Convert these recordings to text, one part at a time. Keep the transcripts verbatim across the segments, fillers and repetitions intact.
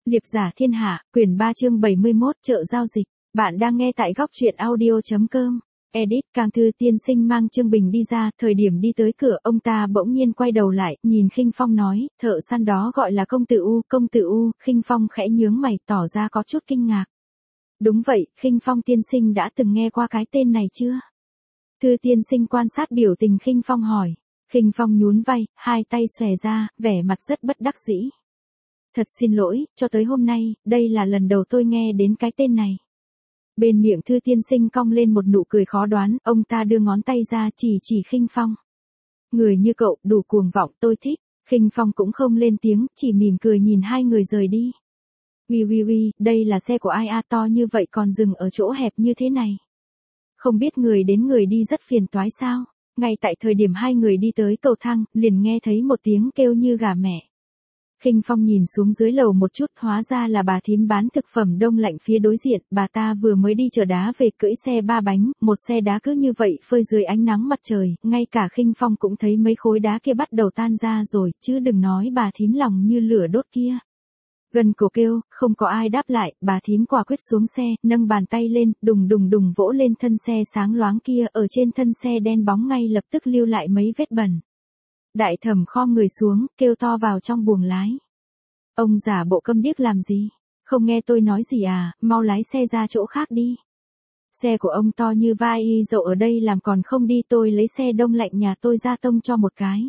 Liệp giả thiên hạ, quyển ba chương bảy mươi mốt, chợ giao dịch. Bạn đang nghe tại góc truyện audio chấm com. Edit, Cam Thư tiên sinh mang Trương Bình đi ra, thời điểm đi tới cửa, ông ta bỗng nhiên quay đầu lại, nhìn Khinh Phong nói, thợ săn đó gọi là công tử U, công tử U. Khinh Phong khẽ nhướng mày, tỏ ra có chút kinh ngạc. Đúng vậy, Khinh Phong tiên sinh đã từng nghe qua cái tên này chưa? Thư tiên sinh quan sát biểu tình Khinh Phong hỏi. Khinh Phong nhún vai, hai tay xòe ra, vẻ mặt rất bất đắc dĩ. Thật xin lỗi, cho tới hôm nay, đây là lần đầu tôi nghe đến cái tên này. Bên miệng Thư tiên sinh cong lên một nụ cười khó đoán, ông ta đưa ngón tay ra chỉ chỉ Khinh Phong. Người như cậu, đủ cuồng vọng, tôi thích. Khinh Phong cũng không lên tiếng, chỉ mỉm cười nhìn hai người rời đi. Ui ui ui, đây là xe của ai a, to như vậy còn dừng ở chỗ hẹp như thế này. Không biết người đến người đi rất phiền toái sao? Ngay tại thời điểm hai người đi tới cầu thang, liền nghe thấy một tiếng kêu như gà mẹ. Khinh Phong nhìn xuống dưới lầu một chút, hóa ra là bà thím bán thực phẩm đông lạnh phía đối diện, bà ta vừa mới đi chở đá về cưỡi xe ba bánh, một xe đá cứ như vậy phơi dưới ánh nắng mặt trời, ngay cả Khinh Phong cũng thấy mấy khối đá kia bắt đầu tan ra rồi, chứ đừng nói bà thím lòng như lửa đốt kia. Gần cổ kêu, không có ai đáp lại, bà thím quả quyết xuống xe, nâng bàn tay lên, đùng đùng đùng vỗ lên thân xe sáng loáng kia, ở trên thân xe đen bóng ngay lập tức lưu lại mấy vết bẩn. Đại thẩm khom người xuống, kêu to vào trong buồng lái. Ông giả bộ câm điếc làm gì? Không nghe tôi nói gì à, mau lái xe ra chỗ khác đi. Xe của ông to như vai y dậu ở đây làm còn không đi, tôi lấy xe đông lạnh nhà tôi ra tông cho một cái.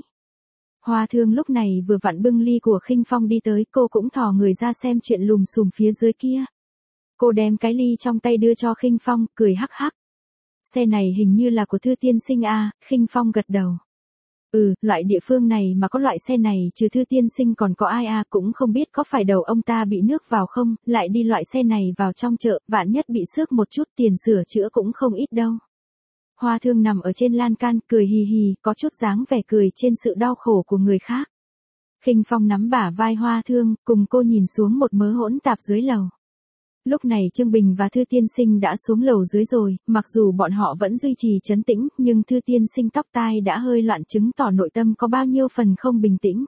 Hoa Thương lúc này vừa vặn bưng ly của Khinh Phong đi tới, cô cũng thò người ra xem chuyện lùm xùm phía dưới kia. Cô đem cái ly trong tay đưa cho Khinh Phong, cười hắc hắc. Xe này hình như là của Thư tiên sinh à, Khinh Phong gật đầu. Ừ, loại địa phương này mà có loại xe này trừ Thư tiên sinh còn có ai à, cũng không biết có phải đầu ông ta bị nước vào không, lại đi loại xe này vào trong chợ, vạn nhất bị xước một chút tiền sửa chữa cũng không ít đâu. Hoa Thương nằm ở trên lan can, cười hì hì, có chút dáng vẻ cười trên sự đau khổ của người khác. Khinh Phong nắm bả vai Hoa Thương, cùng cô nhìn xuống một mớ hỗn tạp dưới lầu. Lúc này Trương Bình và Thư tiên sinh đã xuống lầu dưới rồi, mặc dù bọn họ vẫn duy trì trấn tĩnh, nhưng Thư tiên sinh tóc tai đã hơi loạn, chứng tỏ nội tâm có bao nhiêu phần không bình tĩnh.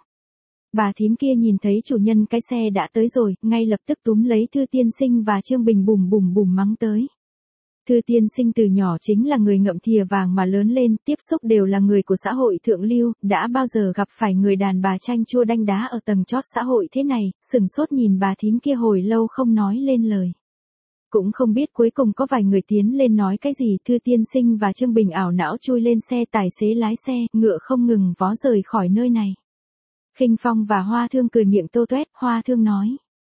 Bà thím kia nhìn thấy chủ nhân cái xe đã tới rồi, ngay lập tức túm lấy Thư tiên sinh và Trương Bình bùm bùm bùm mắng tới. Thư tiên sinh từ nhỏ chính là người ngậm thìa vàng mà lớn lên, tiếp xúc đều là người của xã hội thượng lưu, đã bao giờ gặp phải người đàn bà chanh chua đanh đá ở tầng chót xã hội thế này, sừng sốt nhìn bà thím kia hồi lâu không nói lên lời. Cũng không biết cuối cùng có vài người tiến lên nói cái gì, Thư tiên sinh và Trương Bình ảo não chui lên xe, tài xế lái xe, ngựa không ngừng vó rời khỏi nơi này. Khinh Phong và Hoa Thương cười miệng tô toét, Hoa Thương nói.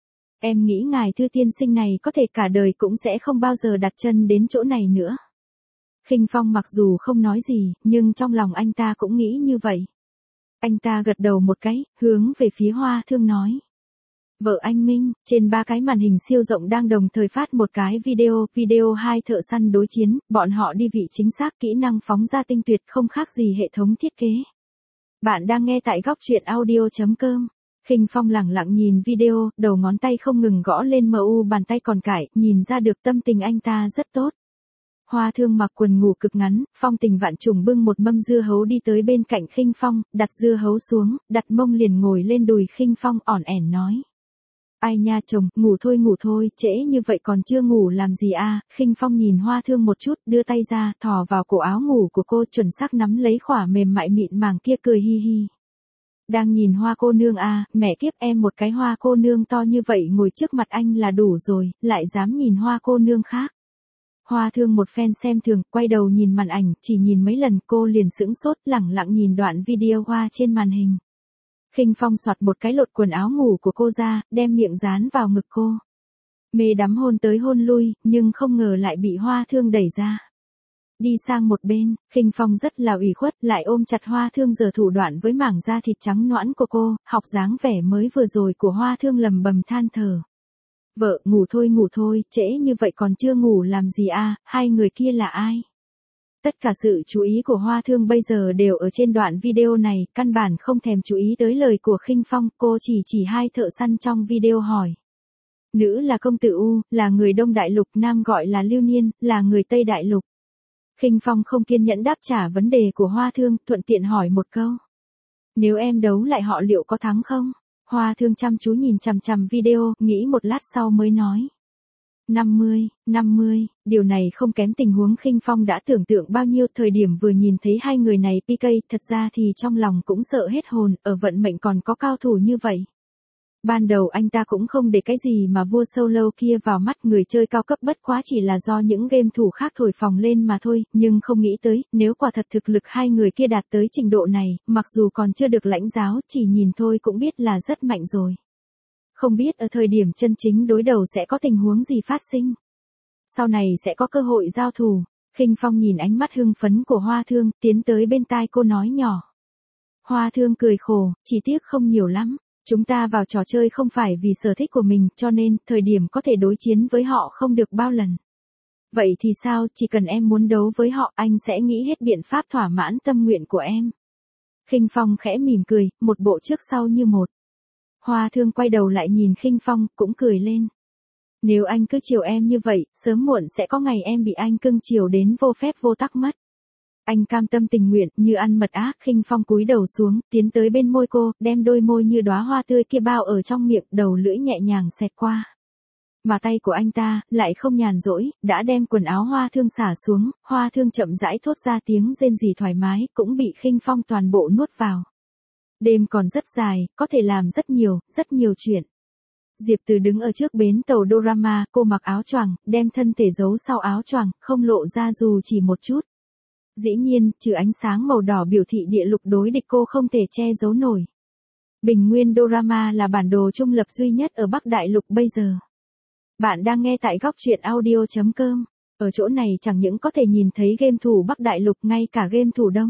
Em nghĩ ngài Thư tiên sinh này có thể cả đời cũng sẽ không bao giờ đặt chân đến chỗ này nữa. Khinh Phong mặc dù không nói gì, nhưng trong lòng anh ta cũng nghĩ như vậy. Anh ta gật đầu một cái, hướng về phía Hoa Thương nói. Vợ anh Minh, trên ba cái màn hình siêu rộng đang đồng thời phát một cái video, video hai thợ săn đối chiến, bọn họ đi vị chính xác, kỹ năng phóng ra tinh tuyệt, không khác gì hệ thống thiết kế. Bạn đang nghe tại góc truyện audio chấm com. Khinh Phong lẳng lặng nhìn video, đầu ngón tay không ngừng gõ lên mu bàn tay còn cải, nhìn ra được tâm tình anh ta rất tốt. Hoa Thương mặc quần ngủ cực ngắn, phong tình vạn trùng bưng một mâm dưa hấu đi tới bên cạnh Khinh Phong, đặt dưa hấu xuống, đặt mông liền ngồi lên đùi Khinh Phong, ỏn ẻn nói. Ai nha chồng, ngủ thôi ngủ thôi, trễ như vậy còn chưa ngủ làm gì à, Khinh Phong nhìn Hoa Thương một chút, đưa tay ra, thò vào cổ áo ngủ của cô, chuẩn xác nắm lấy khỏa mềm mại mịn màng kia, cười hi hi. Đang nhìn Hoa cô nương à, mẹ kiếp em một cái Hoa cô nương to như vậy ngồi trước mặt anh là đủ rồi, lại dám nhìn Hoa cô nương khác. Hoa Thương một phen xem thường, quay đầu nhìn màn ảnh, chỉ nhìn mấy lần cô liền sững sốt, lẳng lặng nhìn đoạn video Hoa trên màn hình. Khinh Phong soạt một cái lột quần áo ngủ của cô ra, đem miệng dán vào ngực cô. Mê đắm hôn tới hôn lui, nhưng không ngờ lại bị Hoa Thương đẩy ra. Đi sang một bên, Khinh Phong rất là ủy khuất, lại ôm chặt Hoa Thương giở thủ đoạn với mảng da thịt trắng nõn của cô, học dáng vẻ mới vừa rồi của Hoa Thương lầm bầm than thở. Vợ, ngủ thôi ngủ thôi, trễ như vậy còn chưa ngủ làm gì à, hai người kia là ai? Tất cả sự chú ý của Hoa Thương bây giờ đều ở trên đoạn video này, căn bản không thèm chú ý tới lời của Khinh Phong, cô chỉ chỉ hai thợ săn trong video hỏi. Nữ là công tử U, là người Đông Đại Lục, nam gọi là Lưu Niên, là người Tây Đại Lục. Khinh Phong không kiên nhẫn đáp trả vấn đề của Hoa Thương, thuận tiện hỏi một câu. Nếu em đấu lại họ liệu có thắng không? Hoa Thương chăm chú nhìn chằm chằm video, nghĩ một lát sau mới nói. năm mươi, năm mươi, điều này không kém tình huống Khinh Phong đã tưởng tượng bao nhiêu. Thời điểm vừa nhìn thấy hai người này pê ca, thật ra thì trong lòng cũng sợ hết hồn, ở vận mệnh còn có cao thủ như vậy. Ban đầu anh ta cũng không để cái gì mà vua solo kia vào mắt, người chơi cao cấp bất quá chỉ là do những game thủ khác thổi phồng lên mà thôi, nhưng không nghĩ tới, nếu quả thật thực lực hai người kia đạt tới trình độ này, mặc dù còn chưa được lãnh giáo, chỉ nhìn thôi cũng biết là rất mạnh rồi. Không biết ở thời điểm chân chính đối đầu sẽ có tình huống gì phát sinh. Sau này sẽ có cơ hội giao thủ. Khinh Phong nhìn ánh mắt hưng phấn của Hoa Thương, tiến tới bên tai cô nói nhỏ. Hoa Thương cười khổ, chỉ tiếc không nhiều lắm. Chúng ta vào trò chơi không phải vì sở thích của mình, cho nên, thời điểm có thể đối chiến với họ không được bao lần. Vậy thì sao, chỉ cần em muốn đấu với họ, anh sẽ nghĩ hết biện pháp thỏa mãn tâm nguyện của em. Khinh Phong khẽ mỉm cười, một bộ trước sau như một. Hoa Thương quay đầu lại nhìn Khinh Phong, cũng cười lên. Nếu anh cứ chiều em như vậy, sớm muộn sẽ có ngày em bị anh cưng chiều đến vô phép vô tắc mất. Anh cam tâm tình nguyện, như ăn mật ác. Khinh Phong cúi đầu xuống, tiến tới bên môi cô, đem đôi môi như đóa hoa tươi kia bao ở trong miệng, đầu lưỡi nhẹ nhàng xẹt qua. Mà tay của anh ta, lại không nhàn rỗi, đã đem quần áo Hoa Thương xả xuống, Hoa Thương chậm rãi thốt ra tiếng rên rỉ thoải mái, cũng bị Khinh Phong toàn bộ nuốt vào. Đêm còn rất dài, có thể làm rất nhiều, rất nhiều chuyện. Diệp Từ đứng ở trước bến tàu Dorama, cô mặc áo choàng, đem thân thể giấu sau áo choàng, không lộ ra dù chỉ một chút. Dĩ nhiên, trừ ánh sáng màu đỏ biểu thị địa lục đối địch cô không thể che giấu nổi. Bình Nguyên Dorama là bản đồ trung lập duy nhất ở Bắc Đại Lục bây giờ. Bạn đang nghe tại góc truyện audio chấm com. Ở chỗ này chẳng những có thể nhìn thấy game thủ Bắc Đại Lục, ngay cả game thủ Đông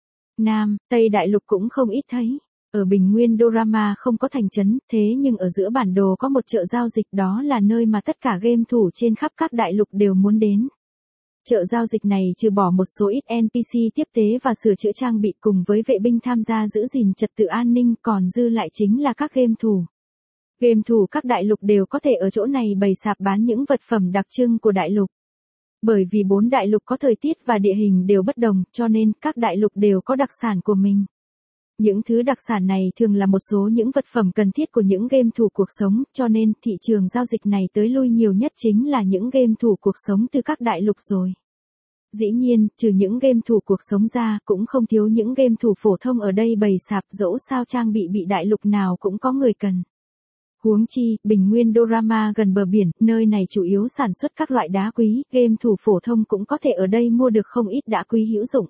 Nam, Tây Đại Lục cũng không ít thấy. Ở Bình Nguyên Dorama không có thành trấn, thế nhưng ở giữa bản đồ có một chợ giao dịch, đó là nơi mà tất cả game thủ trên khắp các đại lục đều muốn đến. Chợ giao dịch này trừ bỏ một số ít en pê xê tiếp tế và sửa chữa trang bị cùng với vệ binh tham gia giữ gìn trật tự an ninh, còn dư lại chính là các game thủ. Game thủ các đại lục đều có thể ở chỗ này bày sạp bán những vật phẩm đặc trưng của đại lục. Bởi vì bốn đại lục có thời tiết và địa hình đều bất đồng, cho nên các đại lục đều có đặc sản của mình. Những thứ đặc sản này thường là một số những vật phẩm cần thiết của những game thủ cuộc sống, cho nên thị trường giao dịch này tới lui nhiều nhất chính là những game thủ cuộc sống từ các đại lục rồi. Dĩ nhiên, trừ những game thủ cuộc sống ra, cũng không thiếu những game thủ phổ thông ở đây bày sạp, dẫu sao trang bị bị đại lục nào cũng có người cần. Huống chi, Bình Nguyên Dorama gần bờ biển, nơi này chủ yếu sản xuất các loại đá quý, game thủ phổ thông cũng có thể ở đây mua được không ít đá quý hữu dụng.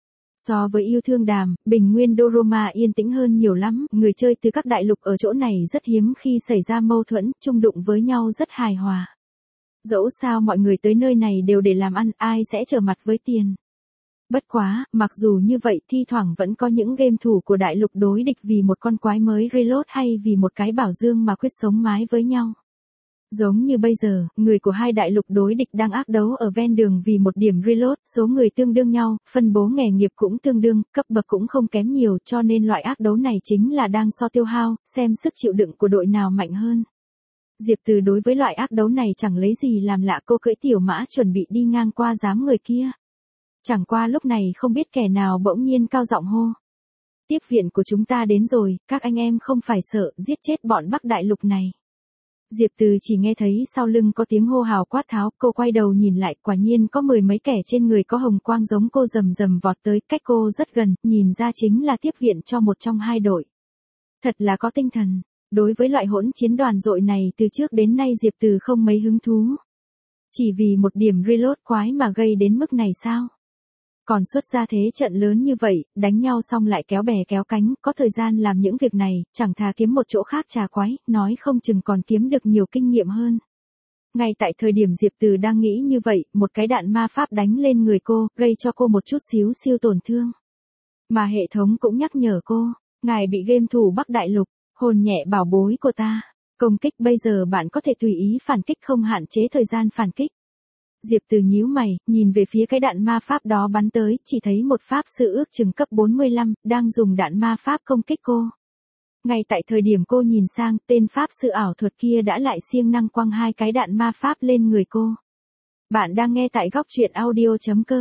So với Yêu Thương Đàm, Bình Nguyên Dorama yên tĩnh hơn nhiều lắm, người chơi từ các đại lục ở chỗ này rất hiếm khi xảy ra mâu thuẫn, chung đụng với nhau rất hài hòa. Dẫu sao mọi người tới nơi này đều để làm ăn, ai sẽ trở mặt với tiền. Bất quá, mặc dù như vậy, thi thoảng vẫn có những game thủ của đại lục đối địch vì một con quái mới reload hay vì một cái bảo dương mà quyết sống mái với nhau. Giống như bây giờ, người của hai đại lục đối địch đang ác đấu ở ven đường vì một điểm reload, số người tương đương nhau, phân bố nghề nghiệp cũng tương đương, cấp bậc cũng không kém nhiều, cho nên loại ác đấu này chính là đang so tiêu hao, xem sức chịu đựng của đội nào mạnh hơn. Diệp Từ đối với loại ác đấu này chẳng lấy gì làm lạ, cô cưỡi tiểu mã chuẩn bị đi ngang qua đám người kia. Chẳng qua lúc này không biết kẻ nào bỗng nhiên cao giọng hô. Tiếp viện của chúng ta đến rồi, các anh em không phải sợ, giết chết bọn Bắc Đại Lục này. Diệp Từ chỉ nghe thấy sau lưng có tiếng hô hào quát tháo, cô quay đầu nhìn lại, quả nhiên có mười mấy kẻ trên người có hồng quang giống cô rầm rầm vọt tới, cách cô rất gần, nhìn ra chính là tiếp viện cho một trong hai đội. Thật là có tinh thần. Đối với loại hỗn chiến đoàn dội này từ trước đến nay Diệp Từ không mấy hứng thú. Chỉ vì một điểm reload quái mà gây đến mức này sao? Còn xuất ra thế trận lớn như vậy, đánh nhau xong lại kéo bè kéo cánh, có thời gian làm những việc này, chẳng thà kiếm một chỗ khác trà quái, nói không chừng còn kiếm được nhiều kinh nghiệm hơn. Ngay tại thời điểm Diệp Từ đang nghĩ như vậy, một cái đạn ma pháp đánh lên người cô, gây cho cô một chút xíu siêu tổn thương. Mà hệ thống cũng nhắc nhở cô, ngài bị game thủ Bắc Đại Lục, hồn nhẹ bảo bối của ta. Công kích bây giờ bạn có thể tùy ý phản kích không hạn chế thời gian phản kích. Diệp Từ nhíu mày, nhìn về phía cái đạn ma pháp đó bắn tới, chỉ thấy một pháp sư ước chừng cấp bốn mươi lăm, đang dùng đạn ma pháp công kích cô. Ngay tại thời điểm cô nhìn sang, tên pháp sư ảo thuật kia đã lại siêng năng quăng hai cái đạn ma pháp lên người cô. Bạn đang nghe tại góc truyện audio chấm com.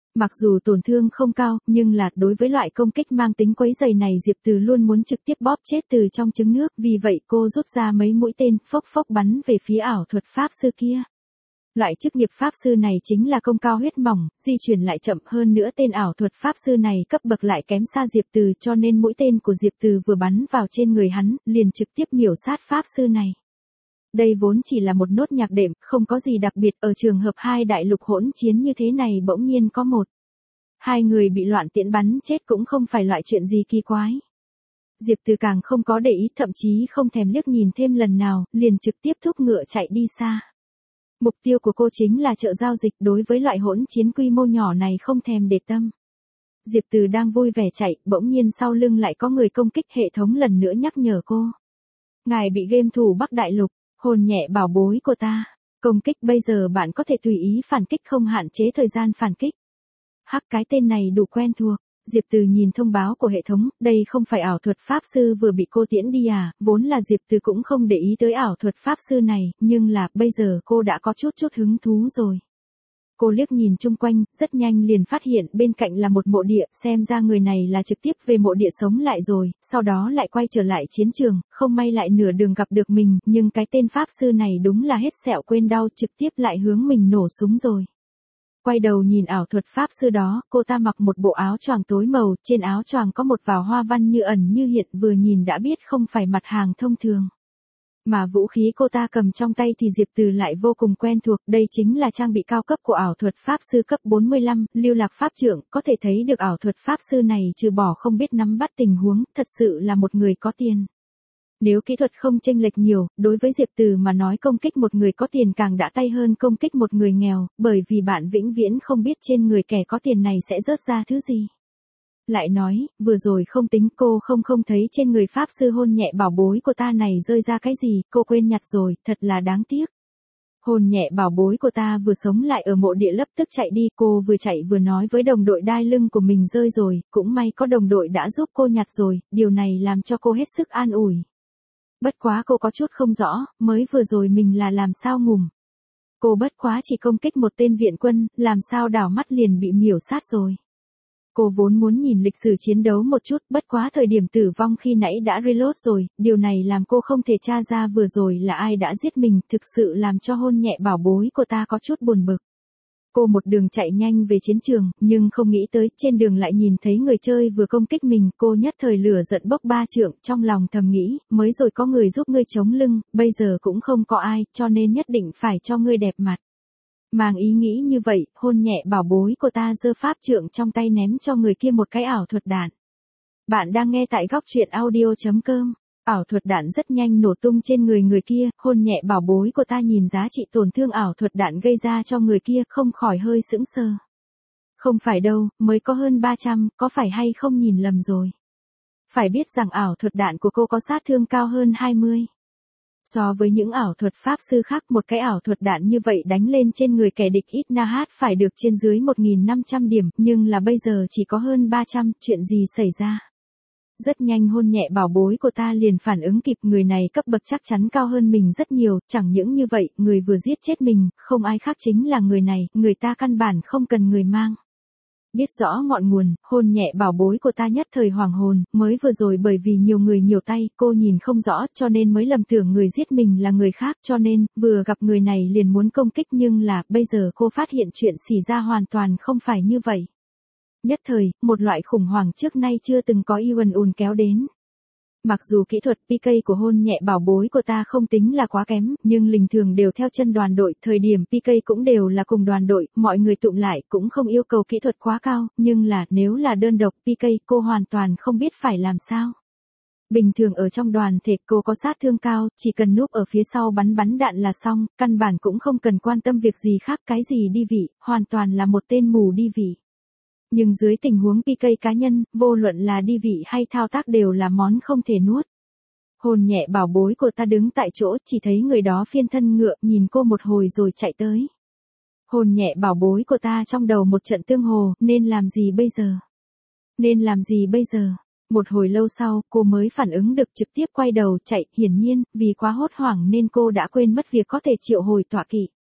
Mặc dù tổn thương không cao, nhưng là đối với loại công kích mang tính quấy rầy này Diệp Từ luôn muốn trực tiếp bóp chết từ trong trứng nước, vì vậy cô rút ra mấy mũi tên, phốc phốc bắn về phía ảo thuật pháp sư kia. Loại chức nghiệp pháp sư này chính là công cao huyết mỏng, di chuyển lại chậm, hơn nữa tên ảo thuật pháp sư này cấp bậc lại kém xa Diệp Từ, cho nên mũi tên của Diệp Từ vừa bắn vào trên người hắn, liền trực tiếp miểu sát pháp sư này. Đây vốn chỉ là một nốt nhạc đệm, không có gì đặc biệt, ở trường hợp hai đại lục hỗn chiến như thế này bỗng nhiên có một. Hai người bị loạn tiễn bắn chết cũng không phải loại chuyện gì kỳ quái. Diệp Từ càng không có để ý, thậm chí không thèm liếc nhìn thêm lần nào, liền trực tiếp thúc ngựa chạy đi xa. Mục tiêu của cô chính là chợ giao dịch, đối với loại hỗn chiến quy mô nhỏ này không thèm để tâm. Diệp Từ đang vui vẻ chạy, bỗng nhiên sau lưng lại có người công kích, hệ thống lần nữa nhắc nhở cô. Ngài bị game thủ Bắc Đại Lục, hồn nhẹ bảo bối của ta. Công kích bây giờ bạn có thể tùy ý phản kích không hạn chế thời gian phản kích. Hắc, cái tên này đủ quen thuộc. Diệp Từ nhìn thông báo của hệ thống, đây không phải ảo thuật pháp sư vừa bị cô tiễn đi à, vốn là Diệp Từ cũng không để ý tới ảo thuật pháp sư này, nhưng là bây giờ cô đã có chút chút hứng thú rồi. Cô liếc nhìn chung quanh, rất nhanh liền phát hiện bên cạnh là một mộ địa, xem ra người này là trực tiếp về mộ địa sống lại rồi, sau đó lại quay trở lại chiến trường, không may lại nửa đường gặp được mình, nhưng cái tên pháp sư này đúng là hết sẹo quên đau, trực tiếp lại hướng mình nổ súng rồi. Quay đầu nhìn ảo thuật pháp sư đó, cô ta mặc một bộ áo choàng tối màu, trên áo choàng có một vào hoa văn như ẩn như hiện, vừa nhìn đã biết không phải mặt hàng thông thường. Mà vũ khí cô ta cầm trong tay thì Diệp Từ lại vô cùng quen thuộc, đây chính là trang bị cao cấp của ảo thuật pháp sư cấp bốn mươi lăm, Lưu Lạc Pháp Trượng, có thể thấy được ảo thuật pháp sư này trừ bỏ không biết nắm bắt tình huống, thật sự là một người có tiền. Nếu kỹ thuật không chênh lệch nhiều, đối với Diệp Từ mà nói công kích một người có tiền càng đã tay hơn công kích một người nghèo, bởi vì bạn vĩnh viễn không biết trên người kẻ có tiền này sẽ rớt ra thứ gì. Lại nói, vừa rồi không tính cô không không thấy trên người pháp sư hôn nhẹ bảo bối của ta này rơi ra cái gì, cô quên nhặt rồi, thật là đáng tiếc. Hồn nhẹ bảo bối của ta vừa sống lại ở mộ địa lập tức chạy đi, cô vừa chạy vừa nói với đồng đội đai lưng của mình rơi rồi, cũng may có đồng đội đã giúp cô nhặt rồi, điều này làm cho cô hết sức an ủi. Bất quá cô có chút không rõ, mới vừa rồi mình là làm sao ngủm. Cô bất quá chỉ công kích một tên viện quân, làm sao đảo mắt liền bị miểu sát rồi. Cô vốn muốn nhìn lịch sử chiến đấu một chút, bất quá thời điểm tử vong khi nãy đã reload rồi, điều này làm cô không thể tra ra vừa rồi là ai đã giết mình, thực sự làm cho hôn nhẹ bảo bối của ta có chút buồn bực. Cô một đường chạy nhanh về chiến trường, nhưng không nghĩ tới, trên đường lại nhìn thấy người chơi vừa công kích mình, cô nhất thời lửa giận bốc ba trượng, trong lòng thầm nghĩ, mới rồi có người giúp ngươi chống lưng, bây giờ cũng không có ai, cho nên nhất định phải cho ngươi đẹp mặt. Mang ý nghĩ như vậy, hôn nhẹ bảo bối của ta giơ pháp trượng trong tay ném cho người kia một cái ảo thuật đạn. Bạn đang nghe tại góc truyện audio chấm com. Ảo thuật đạn rất nhanh nổ tung trên người người kia, hôn nhẹ bảo bối của ta nhìn giá trị tổn thương ảo thuật đạn gây ra cho người kia, không khỏi hơi sững sờ. Không phải đâu, mới có hơn ba trăm, có phải hay không nhìn lầm rồi. Phải biết rằng ảo thuật đạn của cô có sát thương cao hơn hai mươi. So với những ảo thuật pháp sư khác, một cái ảo thuật đạn như vậy đánh lên trên người kẻ địch ít na hát phải được trên dưới một nghìn năm trăm điểm, nhưng là bây giờ chỉ có hơn ba trăm, chuyện gì xảy ra. Rất nhanh hôn nhẹ bảo bối của ta liền phản ứng kịp, người này cấp bậc chắc chắn cao hơn mình rất nhiều, chẳng những như vậy, người vừa giết chết mình, không ai khác chính là người này, người ta căn bản không cần người mang. Biết rõ ngọn nguồn, hôn nhẹ bảo bối của ta nhất thời hoàng hồn, mới vừa rồi bởi vì nhiều người nhiều tay, cô nhìn không rõ, cho nên mới lầm tưởng người giết mình là người khác, cho nên, vừa gặp người này liền muốn công kích, nhưng là, bây giờ cô phát hiện chuyện xỉ ra hoàn toàn không phải như vậy. Nhất thời, một loại khủng hoảng trước nay chưa từng có ùn ùn kéo đến. Mặc dù kỹ thuật pê ca của hôn nhẹ bảo bối của ta không tính là quá kém, nhưng linh thường đều theo chân đoàn đội, thời điểm pê ca cũng đều là cùng đoàn đội, mọi người tụm lại cũng không yêu cầu kỹ thuật quá cao, nhưng là nếu là đơn độc pê ca cô hoàn toàn không biết phải làm sao. Bình thường ở trong đoàn thể cô có sát thương cao, chỉ cần núp ở phía sau bắn bắn đạn là xong, căn bản cũng không cần quan tâm việc gì khác, cái gì đi vị, hoàn toàn là một tên mù đi vị. Nhưng dưới tình huống pê ca cá nhân, vô luận là đi vị hay thao tác đều là món không thể nuốt. Hồn nhẹ bảo bối của ta đứng tại chỗ, chỉ thấy người đó phiên thân ngựa, nhìn cô một hồi rồi chạy tới. Hồn nhẹ bảo bối của ta trong đầu một trận tương hồ, nên làm gì bây giờ? Nên làm gì bây giờ? Một hồi lâu sau, cô mới phản ứng được, trực tiếp quay đầu chạy, hiển nhiên, vì quá hốt hoảng nên cô đã quên mất việc có thể triệu hồi tọa kỵ.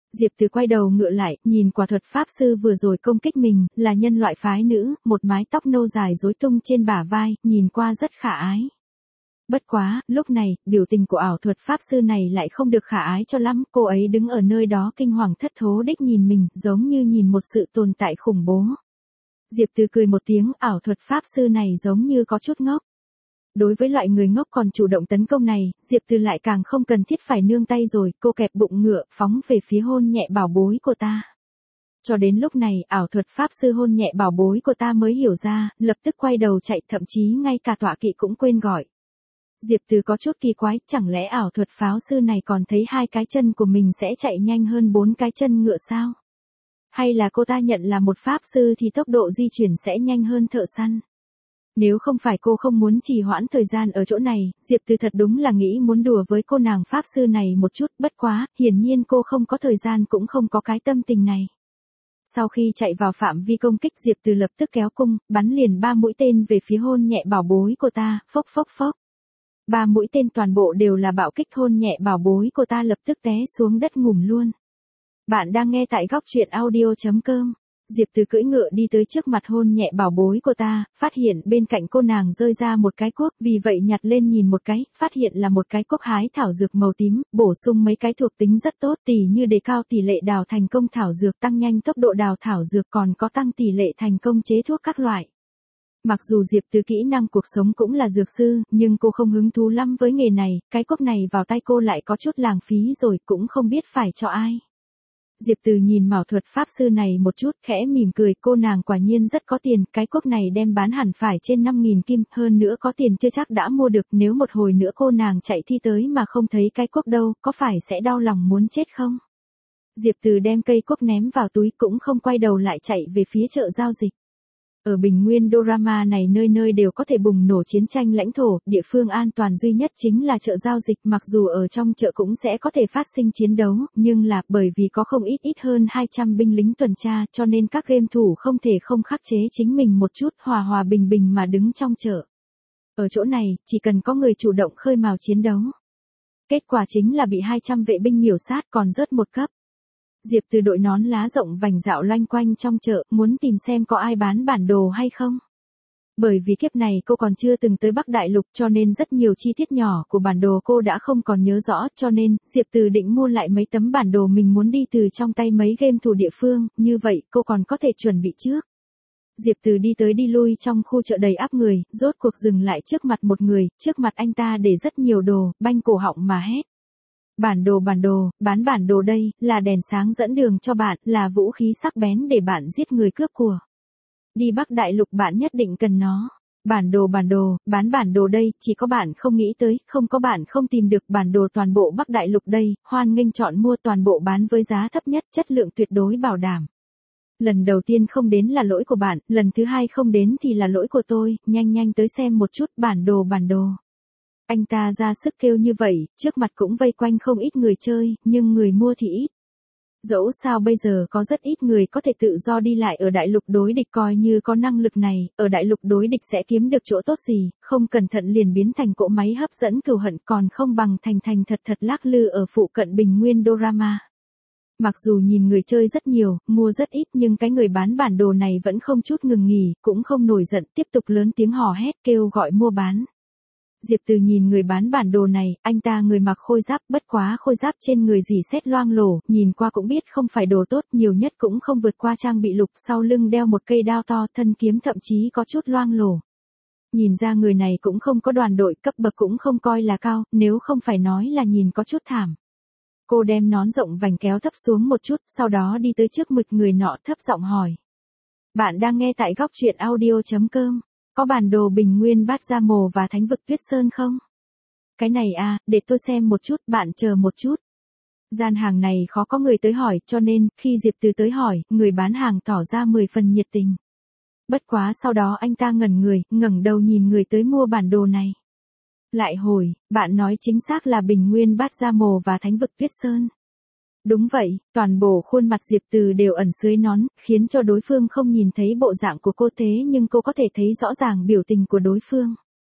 Diệp Từ quay đầu ngựa lại, nhìn quả thuật pháp sư vừa rồi công kích mình, là nhân loại phái nữ, một mái tóc nâu dài rối tung trên bả vai, nhìn qua rất khả ái. Bất quá, lúc này, biểu tình của ảo thuật pháp sư này lại không được khả ái cho lắm, cô ấy đứng ở nơi đó kinh hoàng thất thố đích nhìn mình, giống như nhìn một sự tồn tại khủng bố. Diệp Từ cười một tiếng, ảo thuật pháp sư này giống như có chút ngốc. Đối với loại người ngốc còn chủ động tấn công này, Diệp Từ lại càng không cần thiết phải nương tay rồi, cô kẹp bụng ngựa, phóng về phía hôn nhẹ bảo bối của ta. Cho đến lúc này, ảo thuật pháp sư hôn nhẹ bảo bối của ta mới hiểu ra, lập tức quay đầu chạy, thậm chí ngay cả tọa kỵ cũng quên gọi. Diệp Từ có chút kỳ quái, chẳng lẽ ảo thuật pháo sư này còn thấy hai cái chân của mình sẽ chạy nhanh hơn bốn cái chân ngựa sao? Hay là cô ta nhận là một pháp sư thì tốc độ di chuyển sẽ nhanh hơn thợ săn? Nếu không phải cô không muốn trì hoãn thời gian ở chỗ này, Diệp Từ thật đúng là nghĩ muốn đùa với cô nàng pháp sư này một chút, bất quá, hiển nhiên cô không có thời gian cũng không có cái tâm tình này. Sau khi chạy vào phạm vi công kích, Diệp Từ lập tức kéo cung, bắn liền ba mũi tên về phía hôn nhẹ bảo bối của ta, phốc phốc phốc. Ba mũi tên toàn bộ đều là bạo kích, hôn nhẹ bảo bối của ta lập tức té xuống đất ngủm luôn. Bạn đang nghe tại góc truyện audio chấm com. Diệp Từ cưỡi ngựa đi tới trước mặt hôn nhẹ bảo bối của ta, phát hiện bên cạnh cô nàng rơi ra một cái cuốc, vì vậy nhặt lên nhìn một cái, phát hiện là một cái cuốc hái thảo dược màu tím, bổ sung mấy cái thuộc tính rất tốt, tỉ như đề cao tỷ lệ đào thành công thảo dược, tăng nhanh tốc độ đào thảo dược, còn có tăng tỷ lệ thành công chế thuốc các loại. Mặc dù Diệp Từ kỹ năng cuộc sống cũng là dược sư, nhưng cô không hứng thú lắm với nghề này, cái cuốc này vào tay cô lại có chút lãng phí rồi, cũng không biết phải cho ai. Diệp Từ nhìn mảo thuật pháp sư này một chút, khẽ mỉm cười, cô nàng quả nhiên rất có tiền, cái cuốc này đem bán hẳn phải trên năm nghìn kim, hơn nữa có tiền chưa chắc đã mua được, nếu một hồi nữa cô nàng chạy thi tới mà không thấy cái cuốc đâu, có phải sẽ đau lòng muốn chết không? Diệp Từ đem cây cuốc ném vào túi, cũng không quay đầu lại chạy về phía chợ giao dịch. Ở Bình Nguyên Dorama này nơi nơi đều có thể bùng nổ chiến tranh lãnh thổ, địa phương an toàn duy nhất chính là chợ giao dịch, mặc dù ở trong chợ cũng sẽ có thể phát sinh chiến đấu, nhưng là bởi vì có không ít ít hơn hai trăm binh lính tuần tra, cho nên các game thủ không thể không khắc chế chính mình một chút, hòa hòa bình bình mà đứng trong chợ. Ở chỗ này, chỉ cần có người chủ động khơi mào chiến đấu. Kết quả chính là bị hai trăm vệ binh miểu sát, còn rớt một cấp. Diệp Từ đội nón lá rộng vành dạo loanh quanh trong chợ, muốn tìm xem có ai bán bản đồ hay không. Bởi vì kiếp này cô còn chưa từng tới Bắc Đại Lục, cho nên rất nhiều chi tiết nhỏ của bản đồ cô đã không còn nhớ rõ, cho nên, Diệp Từ định mua lại mấy tấm bản đồ mình muốn đi từ trong tay mấy game thủ địa phương, như vậy cô còn có thể chuẩn bị trước. Diệp Từ đi tới đi lui trong khu chợ đầy ắp người, rốt cuộc dừng lại trước mặt một người, trước mặt anh ta để rất nhiều đồ, banh cổ họng mà hét. Bản đồ bản đồ, bán bản đồ đây, là đèn sáng dẫn đường cho bạn, là vũ khí sắc bén để bạn giết người cướp của. Đi Bắc Đại Lục bạn nhất định cần nó. Bản đồ bản đồ, bán bản đồ đây, chỉ có bạn không nghĩ tới, không có bạn không tìm được bản đồ toàn bộ Bắc Đại Lục đây, hoan nghênh chọn mua toàn bộ bán với giá thấp nhất, chất lượng tuyệt đối bảo đảm. Lần đầu tiên không đến là lỗi của bạn, lần thứ hai không đến thì là lỗi của tôi, nhanh nhanh tới xem một chút bản đồ bản đồ. Anh ta ra sức kêu như vậy, trước mặt cũng vây quanh không ít người chơi, nhưng người mua thì ít. Dẫu sao bây giờ có rất ít người có thể tự do đi lại ở đại lục đối địch, coi như có năng lực này, ở đại lục đối địch sẽ kiếm được chỗ tốt gì, không cẩn thận liền biến thành cỗ máy hấp dẫn cừu hận, còn không bằng thành thành thật thật lắc lư ở phụ cận Bình Nguyên Dorama. Mặc dù nhìn người chơi rất nhiều, mua rất ít, nhưng cái người bán bản đồ này vẫn không chút ngừng nghỉ, cũng không nổi giận, tiếp tục lớn tiếng hò hét kêu gọi mua bán. Diệp Từ nhìn người bán bản đồ này, anh ta người mặc khôi giáp, bất quá khôi giáp trên người dỉ sét loang lổ, nhìn qua cũng biết không phải đồ tốt, nhiều nhất cũng không vượt qua trang bị lục, sau lưng đeo một cây đao to, thân kiếm thậm chí có chút loang lổ. Nhìn ra người này cũng không có đoàn đội, cấp bậc cũng không coi là cao, nếu không phải nói là nhìn có chút thảm. Cô đem nón rộng vành kéo thấp xuống một chút, sau đó đi tới trước mặt người nọ, thấp giọng hỏi. Bạn đang nghe tại góc truyện audio chấm com. Có bản đồ Bình Nguyên Bát Gia Mồ và Thánh vực Tuyết Sơn không? Cái này à, để tôi xem một chút, bạn chờ một chút. Gian hàng này khó có người tới hỏi, cho nên, khi Diệp Từ tới hỏi, người bán hàng tỏ ra mười phần nhiệt tình. Bất quá sau đó anh ta ngẩn người, ngẩng đầu nhìn người tới mua bản đồ này. Lại hồi, bạn nói chính xác là Bình Nguyên Bát Gia Mồ và Thánh vực Tuyết Sơn. Đúng vậy, toàn bộ khuôn mặt Diệp Từ đều ẩn dưới nón, khiến cho đối phương không nhìn thấy bộ dạng của cô, thế nhưng cô có thể thấy rõ ràng biểu tình của đối phương.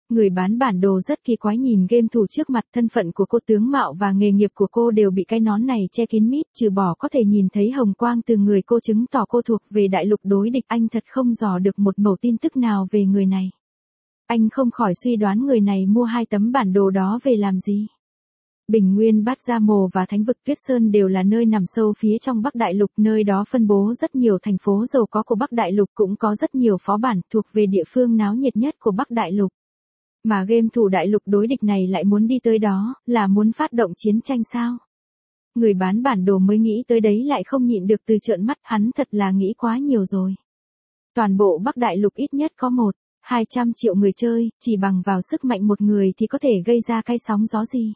Người bán bản đồ rất kỳ quái nhìn game thủ trước mặt, thân phận của cô, tướng mạo và nghề nghiệp của cô đều bị cái nón này che kín mít, trừ bỏ có thể nhìn thấy hồng quang từ người cô chứng tỏ cô thuộc về đại lục đối địch. Anh thật không dò được một mẩu tin tức nào về người này. Anh không khỏi suy đoán người này mua hai tấm bản đồ đó về làm gì. Bình Nguyên Bát Gia Mồ và Thánh vực Tuyết Sơn đều là nơi nằm sâu phía trong Bắc Đại Lục, nơi đó phân bố rất nhiều thành phố giàu có của Bắc Đại Lục, cũng có rất nhiều phó bản thuộc về địa phương náo nhiệt nhất của Bắc Đại Lục. Mà game thủ đại lục đối địch này lại muốn đi tới đó, là muốn phát động chiến tranh sao? Người bán bản đồ mới nghĩ tới đấy lại không nhịn được từ trợn mắt, hắn thật là nghĩ quá nhiều rồi. Toàn bộ Bắc Đại Lục ít nhất có một, hai trăm triệu người chơi, chỉ bằng vào sức mạnh một người thì có thể gây ra cái sóng gió gì.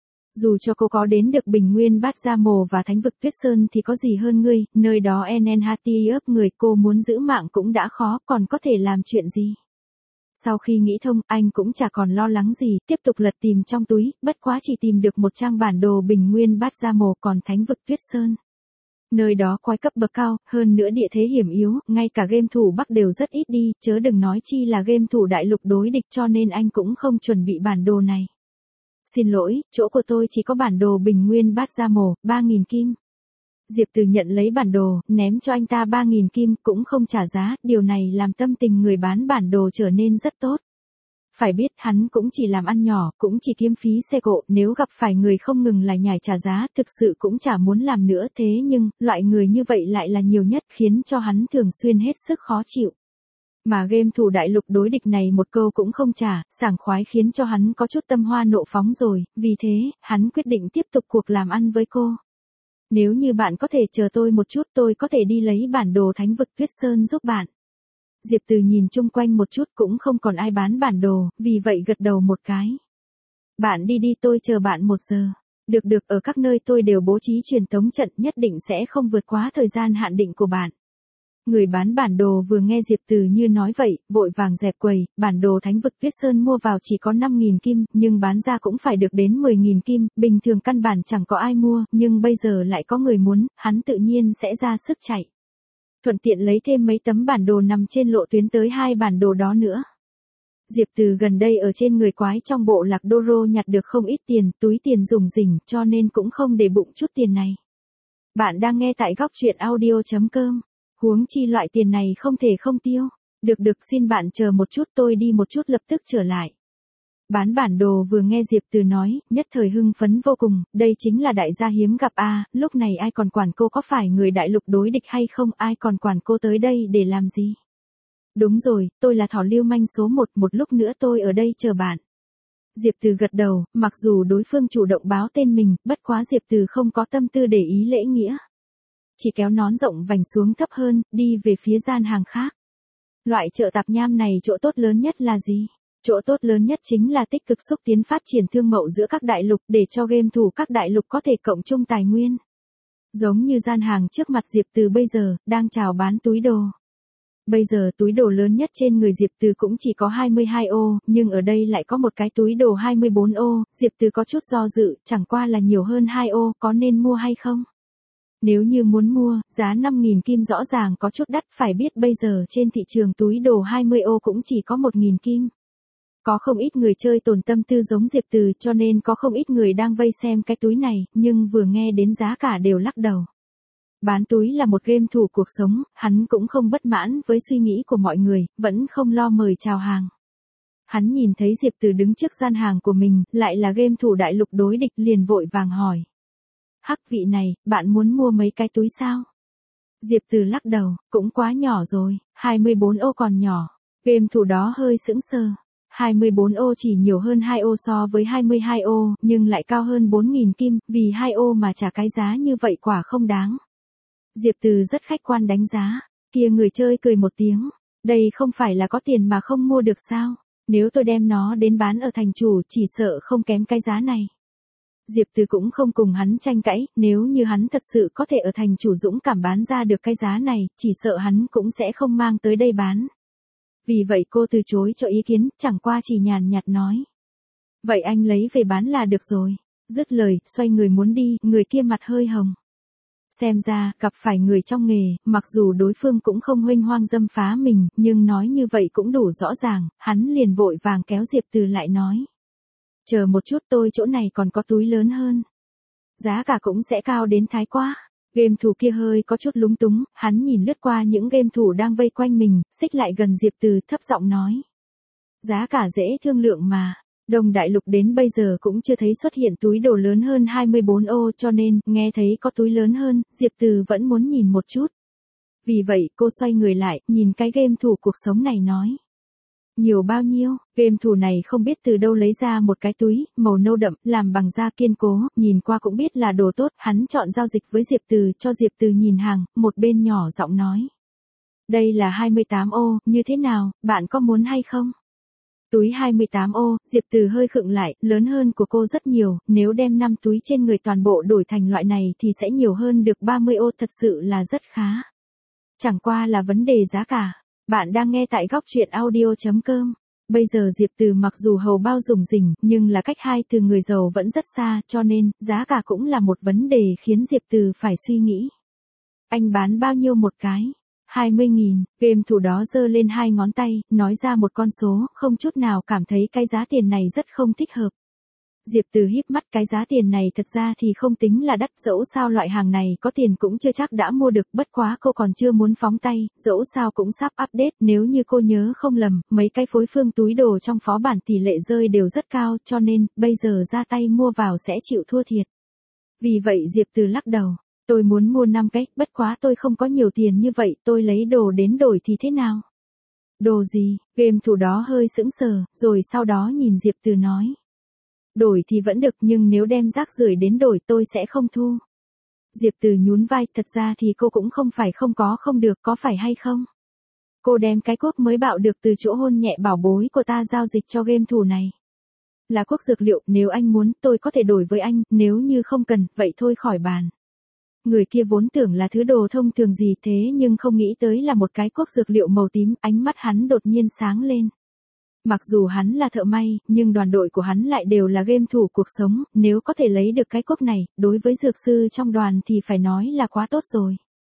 Dù cho cô có đến được Bình Nguyên Bát Gia Mồ và Thánh vực Tuyết Sơn thì có gì hơn ngươi, nơi đó en en hát tê ấp người, cô muốn giữ mạng cũng đã khó, còn có thể làm chuyện gì. Sau khi nghĩ thông, anh cũng chả còn lo lắng gì, tiếp tục lật tìm trong túi, bất quá chỉ tìm được một trang bản đồ Bình Nguyên Bát Gia Mồ, còn Thánh vực Tuyết Sơn. Nơi đó quái cấp bậc cao, hơn nữa địa thế hiểm yếu, ngay cả game thủ Bắc đều rất ít đi, chớ đừng nói chi là game thủ đại lục đối địch, cho nên anh cũng không chuẩn bị bản đồ này. Xin lỗi, chỗ của tôi chỉ có bản đồ Bình Nguyên Bát Gia Mồ, ba nghìn kim. Diệp Từ nhận lấy bản đồ, ném cho anh ta ba nghìn kim, cũng không trả giá, điều này làm tâm tình người bán bản đồ trở nên rất tốt. Phải biết hắn cũng chỉ làm ăn nhỏ, cũng chỉ kiếm phí xe cộ, nếu gặp phải người không ngừng lại nhảy trả giá, thực sự cũng chả muốn làm nữa, thế nhưng, loại người như vậy lại là nhiều nhất, khiến cho hắn thường xuyên hết sức khó chịu. Mà game thủ đại lục đối địch này một câu cũng không trả, sảng khoái khiến cho hắn có chút tâm hoa nộ phóng rồi, vì thế, hắn quyết định tiếp tục cuộc làm ăn với cô. Nếu như bạn có thể chờ tôi một chút, tôi có thể đi lấy bản đồ Thánh vực Tuyết Sơn giúp bạn. Diệp Từ nhìn chung quanh một chút, cũng không còn ai bán bản đồ, vì vậy gật đầu một cái. Bạn đi đi, tôi chờ bạn một giờ. Được được, ở các nơi tôi đều bố trí truyền tống trận, nhất định sẽ không vượt quá thời gian hạn định của bạn. Người bán bản đồ vừa nghe Diệp Từ như nói vậy, vội vàng dẹp quầy, bản đồ Thánh vực Tuyết Sơn mua vào chỉ có năm nghìn kim, nhưng bán ra cũng phải được đến mười nghìn kim, bình thường căn bản chẳng có ai mua, nhưng bây giờ lại có người muốn, hắn tự nhiên sẽ ra sức chạy. Thuận tiện lấy thêm mấy tấm bản đồ nằm trên lộ tuyến tới hai bản đồ đó nữa. Diệp Từ gần đây ở trên người quái trong bộ lạc Doro nhặt được không ít tiền, túi tiền rủng rỉnh, cho nên cũng không để bụng chút tiền này. Bạn đang nghe tại góc truyện audio chấm com. Huống chi loại tiền này không thể không tiêu. Được được, xin bạn chờ một chút, tôi đi một chút lập tức trở lại. Bán bản đồ vừa nghe Diệp Từ nói, nhất thời hưng phấn vô cùng, đây chính là đại gia hiếm gặp a, à, lúc này ai còn quản cô có phải người đại lục đối địch hay không, ai còn quản cô tới đây để làm gì. Đúng rồi, tôi là thỏ lưu manh số một, một lúc nữa tôi ở đây chờ bạn. Diệp Từ gật đầu, mặc dù đối phương chủ động báo tên mình, bất quá Diệp Từ không có tâm tư để ý lễ nghĩa. Chỉ kéo nón rộng vành xuống thấp hơn, đi về phía gian hàng khác. Loại chợ tạp nham này chỗ tốt lớn nhất là gì? Chỗ tốt lớn nhất chính là tích cực xúc tiến phát triển thương mậu giữa các đại lục để cho game thủ các đại lục có thể cộng chung tài nguyên. Giống như gian hàng trước mặt Diệp Từ bây giờ, đang chào bán túi đồ. Bây giờ túi đồ lớn nhất trên người Diệp Từ cũng chỉ có hai mươi hai ô, nhưng ở đây lại có một cái túi đồ hai mươi bốn ô, Diệp Từ có chút do dự, chẳng qua là nhiều hơn hai ô, có nên mua hay không? Nếu như muốn mua, giá năm nghìn kim rõ ràng có chút đắt, phải biết bây giờ trên thị trường túi đồ hai mươi ô cũng chỉ có một nghìn kim. Có không ít người chơi tổn tâm tư giống Diệp Từ, cho nên có không ít người đang vây xem cái túi này, nhưng vừa nghe đến giá cả đều lắc đầu. Bán túi là một game thủ cuộc sống, hắn cũng không bất mãn với suy nghĩ của mọi người, vẫn không lo mời chào hàng. Hắn nhìn thấy Diệp Từ đứng trước gian hàng của mình, lại là game thủ đại lục đối địch, liền vội vàng hỏi. Hắc vị này, bạn muốn mua mấy cái túi sao? Diệp Từ lắc đầu, cũng quá nhỏ rồi, hai mươi bốn ô còn nhỏ. Game thủ đó hơi sững sờ. hai mươi bốn ô chỉ nhiều hơn hai ô so với hai mươi hai ô, nhưng lại cao hơn bốn nghìn kim, vì hai ô mà trả cái giá như vậy quả không đáng. Diệp Từ rất khách quan đánh giá, kia người chơi cười một tiếng, đây không phải là có tiền mà không mua được sao? Nếu tôi đem nó đến bán ở thành chủ chỉ sợ không kém cái giá này. Diệp Từ cũng không cùng hắn tranh cãi, nếu như hắn thật sự có thể ở thành chủ dũng cảm bán ra được cái giá này, chỉ sợ hắn cũng sẽ không mang tới đây bán. Vì vậy cô từ chối cho ý kiến, chẳng qua chỉ nhàn nhạt nói. Vậy anh lấy về bán là được rồi. Dứt lời, xoay người muốn đi, người kia mặt hơi hồng. Xem ra, gặp phải người trong nghề, mặc dù đối phương cũng không huênh hoang dâm phá mình, nhưng nói như vậy cũng đủ rõ ràng, hắn liền vội vàng kéo Diệp Từ lại nói. Chờ một chút, tôi chỗ này còn có túi lớn hơn. Giá cả cũng sẽ cao đến thái quá. Game thủ kia hơi có chút lúng túng, hắn nhìn lướt qua những game thủ đang vây quanh mình, xích lại gần Diệp Từ thấp giọng nói. Giá cả dễ thương lượng mà. Đông Đại Lục đến bây giờ cũng chưa thấy xuất hiện túi đồ lớn hơn hai mươi bốn ô, cho nên, nghe thấy có túi lớn hơn, Diệp Từ vẫn muốn nhìn một chút. Vì vậy, cô xoay người lại, nhìn cái game thủ cuộc sống này nói. Nhiều bao nhiêu? Game thủ này không biết từ đâu lấy ra một cái túi, màu nâu đậm, làm bằng da kiên cố, nhìn qua cũng biết là đồ tốt, hắn chọn giao dịch với Diệp Từ, cho Diệp Từ nhìn hàng, một bên nhỏ giọng nói. Đây là hai mươi tám ô, như thế nào, bạn có muốn hay không? Túi hai mươi tám ô, Diệp Từ hơi khựng lại, lớn hơn của cô rất nhiều, nếu đem năm túi trên người toàn bộ đổi thành loại này thì sẽ nhiều hơn được ba mươi ô, thật sự là rất khá. Chẳng qua là vấn đề giá cả. Bạn đang nghe tại góc truyện audio chấm com. Bây giờ Diệp Từ mặc dù hầu bao rủng rỉnh, nhưng là cách hai từ người giàu vẫn rất xa, cho nên, giá cả cũng là một vấn đề khiến Diệp Từ phải suy nghĩ. Anh bán bao nhiêu một cái? hai mươi nghìn, game thủ đó giơ lên hai ngón tay, nói ra một con số, không chút nào cảm thấy cái giá tiền này rất không thích hợp. Diệp Từ híp mắt, cái giá tiền này thật ra thì không tính là đắt, dẫu sao loại hàng này có tiền cũng chưa chắc đã mua được, bất quá cô còn chưa muốn phóng tay, dẫu sao cũng sắp update, nếu như cô nhớ không lầm, mấy cái phối phương túi đồ trong phó bản tỷ lệ rơi đều rất cao, cho nên, bây giờ ra tay mua vào sẽ chịu thua thiệt. Vì vậy Diệp Từ lắc đầu, tôi muốn mua năm cái, bất quá tôi không có nhiều tiền như vậy, tôi lấy đồ đến đổi thì thế nào? Đồ gì? Game thủ đó hơi sững sờ, rồi sau đó nhìn Diệp Từ nói. Đổi thì vẫn được, nhưng nếu đem rác rưởi đến đổi tôi sẽ không thu. Diệp Từ nhún vai, thật ra thì cô cũng không phải không có không được, có phải hay không? Cô đem cái cuốc mới bạo được từ chỗ hôn nhẹ bảo bối của ta giao dịch cho game thủ này. Là cuốc dược liệu, nếu anh muốn tôi có thể đổi với anh, nếu như không cần, vậy thôi khỏi bàn. Người kia vốn tưởng là thứ đồ thông thường gì thế nhưng không nghĩ tới là một cái cuốc dược liệu màu tím, ánh mắt hắn đột nhiên sáng lên. Mặc dù hắn là thợ may, nhưng đoàn đội của hắn lại đều là game thủ cuộc sống, nếu có thể lấy được cái cuốc này, đối với dược sư trong đoàn thì phải nói là quá tốt rồi.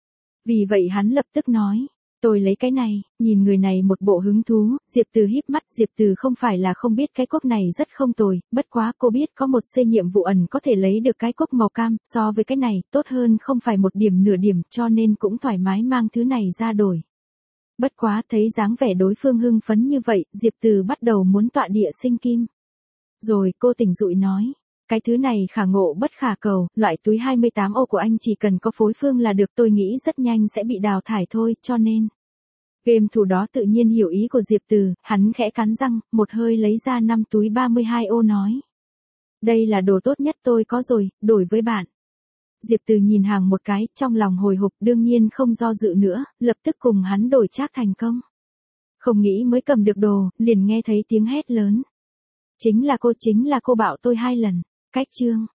Vì vậy hắn lập tức nói, tôi lấy cái này, nhìn người này một bộ hứng thú, Diệp Từ híp mắt, Diệp Từ không phải là không biết cái cuốc này rất không tồi, bất quá cô biết có một C nhiệm vụ ẩn có thể lấy được cái cuốc màu cam, so với cái này, tốt hơn không phải một điểm nửa điểm, cho nên cũng thoải mái mang thứ này ra đổi. Bất quá thấy dáng vẻ đối phương hưng phấn như vậy, Diệp Từ bắt đầu muốn tọa địa sinh kim. Rồi cô tỉnh dụi nói, cái thứ này khả ngộ bất khả cầu, loại túi hai mươi tám ô của anh chỉ cần có phối phương là được, tôi nghĩ rất nhanh sẽ bị đào thải thôi, cho nên. Game thủ đó tự nhiên hiểu ý của Diệp Từ, hắn khẽ cắn răng, một hơi lấy ra năm túi ba mươi hai ô nói. Đây là đồ tốt nhất tôi có rồi, đổi với bạn. Diệp Từ nhìn hàng một cái, trong lòng hồi hộp, đương nhiên không do dự nữa, lập tức cùng hắn đổi trác thành công. Không nghĩ mới cầm được đồ, liền nghe thấy tiếng hét lớn. Chính là cô, chính là cô bảo tôi hai lần. Cách chương.